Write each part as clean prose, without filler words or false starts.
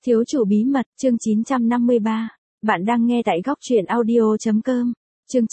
Thiếu chủ bí mật, chương 953. Bạn đang nghe tại góc truyện audio.com. Chương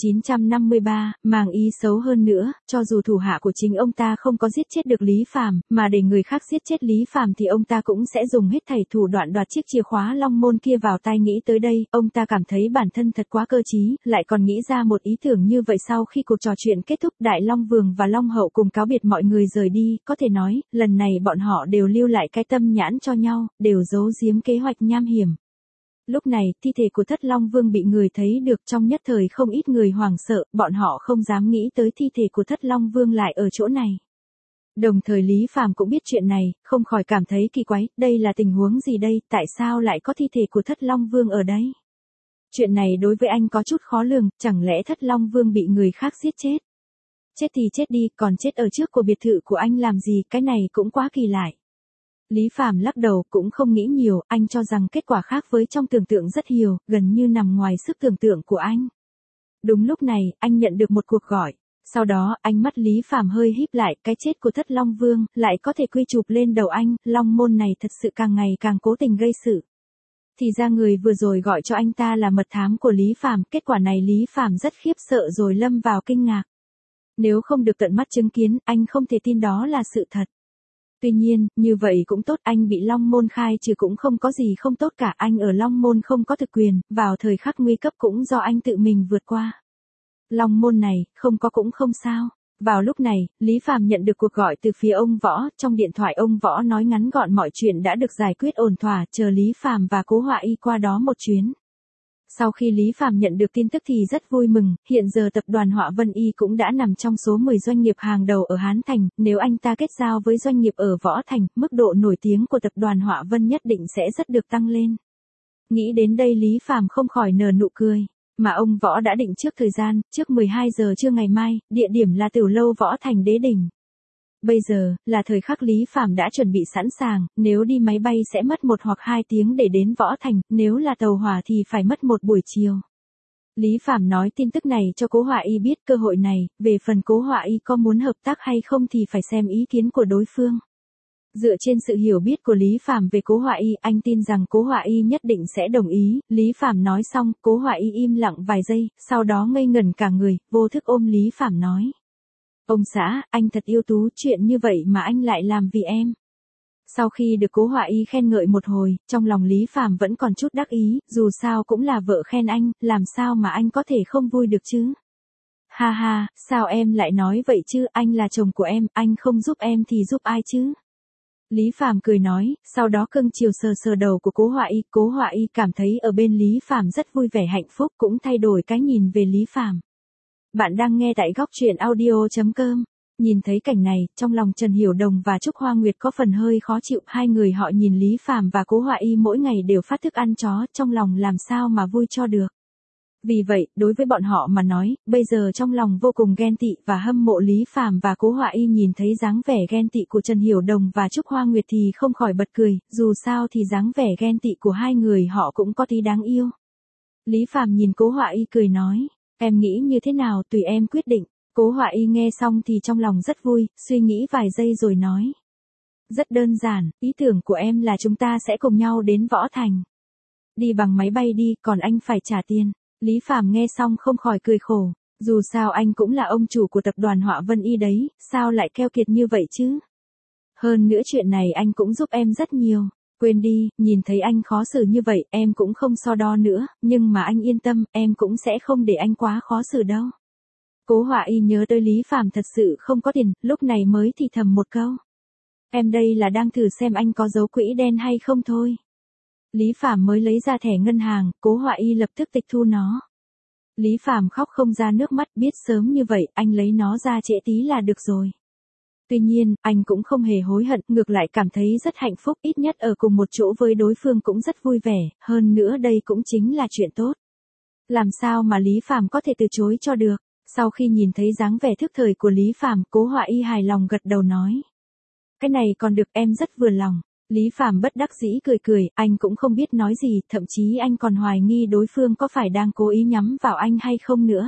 953, màng ý xấu hơn nữa, cho dù thủ hạ của chính ông ta không có giết chết được Lý Phàm, mà để người khác giết chết Lý Phàm thì ông ta cũng sẽ dùng hết thảy thủ đoạn đoạt chiếc chìa khóa long môn kia vào tay. Nghĩ tới đây, ông ta cảm thấy bản thân thật quá cơ trí, lại còn nghĩ ra một ý tưởng như vậy. Sau khi cuộc trò chuyện kết thúc, Đại Long Vương và Long Hậu cùng cáo biệt mọi người rời đi, có thể nói, lần này bọn họ đều lưu lại cái tâm nhãn cho nhau, đều giấu giếm kế hoạch nham hiểm. Lúc này, thi thể của Thất Long Vương bị người thấy được, trong nhất thời không ít người hoảng sợ, bọn họ không dám nghĩ tới thi thể của Thất Long Vương lại ở chỗ này. Đồng thời Lý Phàm cũng biết chuyện này, không khỏi cảm thấy kỳ quái, đây là tình huống gì đây, tại sao lại có thi thể của Thất Long Vương ở đây? Chuyện này đối với anh có chút khó lường, chẳng lẽ Thất Long Vương bị người khác giết chết? Chết thì chết đi, còn chết ở trước của biệt thự của anh làm gì, cái này cũng quá kỳ lạ. Lý Phàm lắc đầu, cũng không nghĩ nhiều, anh cho rằng kết quả khác với trong tưởng tượng rất nhiều, gần như nằm ngoài sức tưởng tượng của anh. Đúng lúc này, anh nhận được một cuộc gọi. Sau đó, ánh mắt Lý Phàm hơi híp lại, cái chết của Thất Long Vương lại có thể quy chụp lên đầu anh, Long môn này thật sự càng ngày càng cố tình gây sự. Thì ra người vừa rồi gọi cho anh ta là mật thám của Lý Phàm, kết quả này Lý Phàm rất khiếp sợ rồi lâm vào kinh ngạc. Nếu không được tận mắt chứng kiến, anh không thể tin đó là sự thật. Tuy nhiên, như vậy cũng tốt, anh bị Long Môn khai trừ cũng không có gì không tốt cả, anh ở Long Môn không có thực quyền, vào thời khắc nguy cấp cũng do anh tự mình vượt qua. Long Môn này, không có cũng không sao. Vào lúc này, Lý Phàm nhận được cuộc gọi từ phía ông Võ, trong điện thoại ông Võ nói ngắn gọn mọi chuyện đã được giải quyết ổn thỏa, chờ Lý Phàm và Cố Họa Y qua đó một chuyến. Sau khi Lý Phàm nhận được tin tức thì rất vui mừng, hiện giờ tập đoàn Họa Vân Y cũng đã nằm trong số 10 doanh nghiệp hàng đầu ở Hán Thành, nếu anh ta kết giao với doanh nghiệp ở Võ Thành, mức độ nổi tiếng của tập đoàn Họa Vân nhất định sẽ rất được tăng lên. Nghĩ đến đây Lý Phàm không khỏi nở nụ cười, mà ông Võ đã định trước thời gian, trước 12 giờ trưa ngày mai, địa điểm là Tiểu lâu Võ Thành Đế Đỉnh. Bây giờ, là thời khắc Lý Phàm đã chuẩn bị sẵn sàng, nếu đi máy bay sẽ mất 1 hoặc 2 tiếng để đến Võ Thành, nếu là tàu hỏa thì phải mất một buổi chiều. Lý Phàm nói tin tức này cho Cố Họa Y biết cơ hội này, về phần Cố Họa Y có muốn hợp tác hay không thì phải xem ý kiến của đối phương. Dựa trên sự hiểu biết của Lý Phàm về Cố Họa Y, anh tin rằng Cố Họa Y nhất định sẽ đồng ý. Lý Phàm nói xong, Cố Họa Y im lặng vài giây, sau đó ngây ngẩn cả người, vô thức ôm Lý Phàm nói. Ông xã, anh thật ưu tú, chuyện như vậy mà anh lại làm vì em. Sau khi được Cố Họa Y khen ngợi một hồi, trong lòng Lý Phàm vẫn còn chút đắc ý, dù sao cũng là vợ khen anh, làm sao mà anh có thể không vui được chứ? Ha ha, sao em lại nói vậy chứ, anh là chồng của em, anh không giúp em thì giúp ai chứ? Lý Phàm cười nói, sau đó cưng chiều sờ sờ đầu của Cố Họa Y, Cố Họa Y cảm thấy ở bên Lý Phàm rất vui vẻ hạnh phúc, cũng thay đổi cái nhìn về Lý Phàm. Bạn đang nghe tại góc truyện audio.com. Nhìn thấy cảnh này, trong lòng Trần Hiểu Đồng và Trúc Hoa Nguyệt có phần hơi khó chịu, hai người họ nhìn Lý Phàm và Cố Họa Y mỗi ngày đều phát thức ăn chó, trong lòng làm sao mà vui cho được. Vì vậy, đối với bọn họ mà nói, bây giờ trong lòng vô cùng ghen tị và hâm mộ Lý Phàm và Cố Họa Y. Nhìn thấy dáng vẻ ghen tị của Trần Hiểu Đồng và Trúc Hoa Nguyệt thì không khỏi bật cười, dù sao thì dáng vẻ ghen tị của hai người họ cũng có tí đáng yêu. Lý Phàm nhìn Cố Họa Y cười nói. Em nghĩ như thế nào tùy em quyết định. Cố Họa Y nghe xong thì trong lòng rất vui, suy nghĩ vài giây rồi nói. Rất đơn giản, ý tưởng của em là chúng ta sẽ cùng nhau đến Võ Thành. Đi bằng máy bay đi, còn anh phải trả tiền. Lý Phàm nghe xong không khỏi cười khổ. Dù sao anh cũng là ông chủ của tập đoàn Họa Vân Y đấy, sao lại keo kiệt như vậy chứ? Hơn nữa chuyện này anh cũng giúp em rất nhiều. Quên đi, nhìn thấy anh khó xử như vậy, em cũng không so đo nữa, nhưng mà anh yên tâm, em cũng sẽ không để anh quá khó xử đâu. Cố Họa Y nhớ tới Lý Phàm thật sự không có tiền, lúc này mới thì thầm một câu. Em đây là đang thử xem anh có giấu quỹ đen hay không thôi. Lý Phàm mới lấy ra thẻ ngân hàng, Cố Họa Y lập tức tịch thu nó. Lý Phàm khóc không ra nước mắt, biết sớm như vậy, anh lấy nó ra trễ tí là được rồi. Tuy nhiên, anh cũng không hề hối hận, ngược lại cảm thấy rất hạnh phúc, ít nhất ở cùng một chỗ với đối phương cũng rất vui vẻ, hơn nữa đây cũng chính là chuyện tốt. Làm sao mà Lý Phàm có thể từ chối cho được? Sau khi nhìn thấy dáng vẻ thức thời của Lý Phàm, Cố Họa Y hài lòng gật đầu nói. Cái này còn được, em rất vừa lòng. Lý Phàm bất đắc dĩ cười cười, anh cũng không biết nói gì, thậm chí anh còn hoài nghi đối phương có phải đang cố ý nhắm vào anh hay không nữa.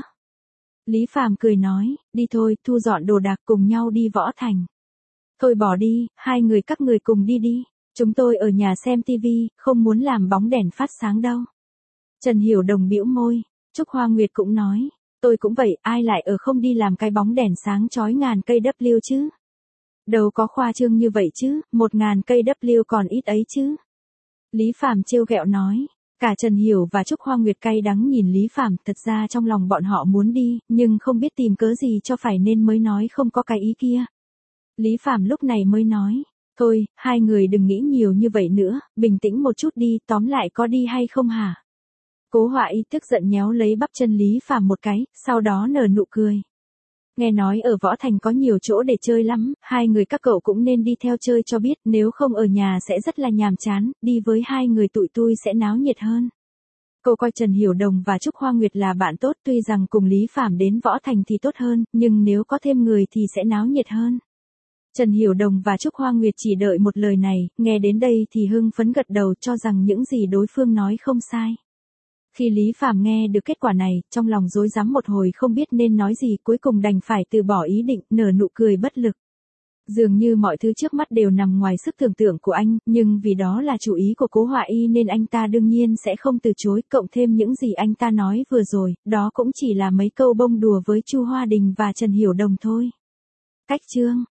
Lý Phàm cười nói, đi thôi, thu dọn đồ đạc cùng nhau đi Võ Thành. Thôi bỏ đi, hai người các người cùng đi đi. Chúng tôi ở nhà xem tivi, không muốn làm bóng đèn phát sáng đâu. Trần Hiểu Đồng bĩu môi. Trúc Hoa Nguyệt cũng nói. Tôi cũng vậy, ai lại ở không đi làm cái bóng đèn sáng chói ngàn cây W chứ? Đâu có khoa trương như vậy chứ, 1.000 cây W còn ít ấy chứ. Lý Phàm trêu ghẹo nói. Cả Trần Hiểu và Trúc Hoa Nguyệt cay đắng nhìn Lý Phàm, thật ra trong lòng bọn họ muốn đi, nhưng không biết tìm cớ gì cho phải nên mới nói không có cái ý kia. Lý Phàm lúc này mới nói. Thôi, hai người đừng nghĩ nhiều như vậy nữa, bình tĩnh một chút đi, tóm lại có đi hay không hả? Cố Họa Y tức giận nhéo lấy bắp chân Lý Phàm một cái, sau đó nở nụ cười. Nghe nói ở Võ Thành có nhiều chỗ để chơi lắm, hai người các cậu cũng nên đi theo chơi cho biết, nếu không ở nhà sẽ rất là nhàm chán, đi với hai người tụi tôi sẽ náo nhiệt hơn. Cô coi Trần Hiểu Đồng và Trúc Hoa Nguyệt là bạn tốt, tuy rằng cùng Lý Phàm đến Võ Thành thì tốt hơn, nhưng nếu có thêm người thì sẽ náo nhiệt hơn. Trần Hiểu Đồng và Trúc Hoa Nguyệt chỉ đợi một lời này, nghe đến đây thì hưng phấn gật đầu cho rằng những gì đối phương nói không sai. Khi Lý Phàm nghe được kết quả này, trong lòng rối rắm một hồi không biết nên nói gì, cuối cùng đành phải từ bỏ ý định, nở nụ cười bất lực. Dường như mọi thứ trước mắt đều nằm ngoài sức tưởng tượng của anh, nhưng vì đó là chủ ý của Cố Họa Y nên anh ta đương nhiên sẽ không từ chối, cộng thêm những gì anh ta nói vừa rồi, đó cũng chỉ là mấy câu bông đùa với Chu Hoa Đình và Trần Hiểu Đồng thôi. Cách chương